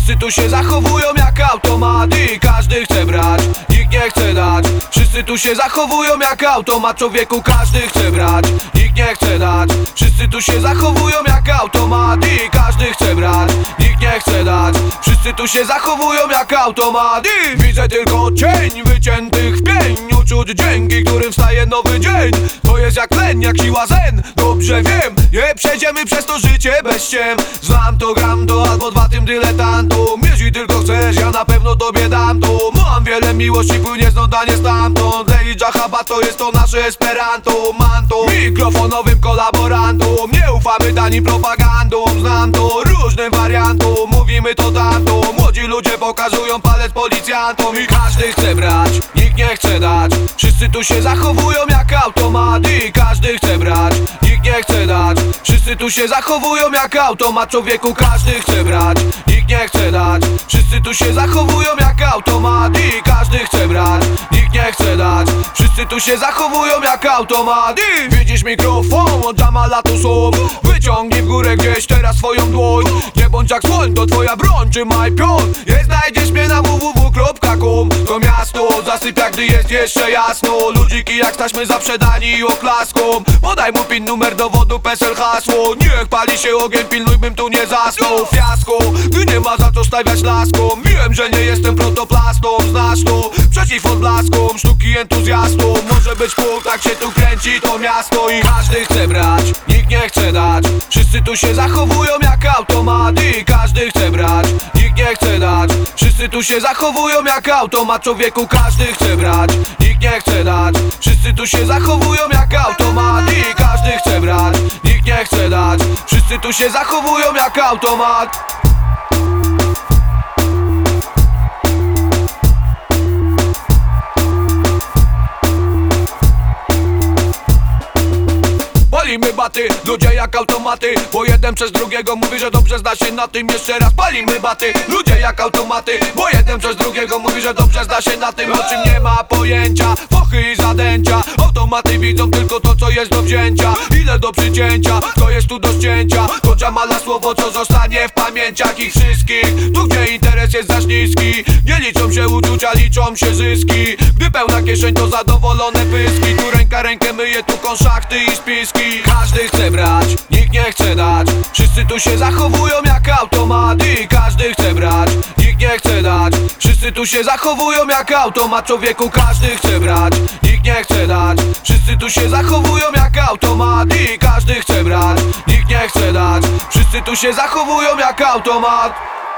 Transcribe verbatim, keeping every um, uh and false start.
Wszyscy tu się zachowują jak automat i każdy chce brać, nikt nie chce dać. Wszyscy tu się zachowują jak automat, człowieku, każdy chce brać, nikt nie chce dać. Wszyscy tu się zachowują jak automat i każdy chce brać, nikt nie chce dać. Wszyscy tu się zachowują jak automat i widzę tylko cień wyciętych w pień, uczuć, dzięki którym wstaje nowy dzień. To jest jak tlen, jak siła zen, dobrze wiem. Nie przejdziemy przez to życie bez ściem. Znam to, gram to, albo dwa tym dyletantom. Jeśli tylko chcesz, ja na pewno tobie dam to. Mam wiele miłości, płynie stąd, a nie stamtąd. Lej Jahaba to jest to nasze esperanto. Manto, mikrofonowym kolaborantom. Nie ufamy tanim propagandom. Znam to, różnym wariantom. Mówimy to tamto. Młodzi ludzie pokazują palec policjantom. I każdy chce brać, nikt nie chce dać. Wszyscy tu się zachowują jak automat i każdy chce brać, nikt nie chce dać. Wszyscy tu się zachowują jak automat, człowieku, każdy chce brać, nikt nie chce dać. Wszyscy tu się zachowują jak automat i każdy chce brać, nikt nie chce dać. Wszyscy tu się zachowują jak automat i widzisz mikrofon, od Jamala tu są. Wyciągnij w górę gdzieś teraz swoją dłoń. Nie bądź jak słoń, to twoja broń, trzymaj pion. Nie znajdziesz mnie na w w w kropka com. To miasto zasypia, gdy jest jeszcze jasno. Ludziki jak taśmy zawsze dani oklaską. Podaj mu pin, numer dowodu, PESEL, hasło. Niech pali się ogień, pilnuj, bym tu nie zasnął. Fiasko, gdy nie ma za co stawiać laską. Wiem, że nie jestem protoplastą, znasz to. Przeciw odblaskom, sztuki entuzjastą. Może być punkt, tak się tu kręci to miasto. I każdy chce brać, nikt nie chce dać. Wszyscy tu się zachowują jak automat i każdy chce brać, nikt nie chce dać. Wszyscy tu się zachowują jak automat, człowieku, każdy chce brać, nikt nie chce dać. Wszyscy tu się zachowują jak automat i każdy chce brać, nikt nie chce dać. Wszyscy tu się zachowują jak automat. Palimy baty, ludzie jak automaty, bo jeden przez drugiego mówi, że dobrze zna się na tym. Jeszcze raz palimy baty, ludzie jak automaty, bo jeden przez drugiego mówi, że dobrze zna się na tym. O czym nie ma pojęcia, fochy i zadęcia. Automaty widzą tylko to, co jest do wzięcia. Ile do przycięcia, co jest tu do ścięcia. To Jamala słowo, co zostanie w pamięciach ich wszystkich. Tu gdzie interes jest za niski, nie liczą się uczucia, liczą się zyski. Gdy pełna kieszeń, to zadowolone pyski. Tu ręka rękę myje, tu konszachty i spiski. Każdy chce brać, nikt nie chce dać. Wszyscy tu się zachowują jak automat i każdy chce brać, nikt nie chce dać. Wszyscy tu się zachowują jak automat, człowieku, każdy chce brać, nikt nie chce dać. Wszyscy tu się zachowują jak automat i każdy chce brać, nikt nie chce dać. Wszyscy tu się zachowują jak automat.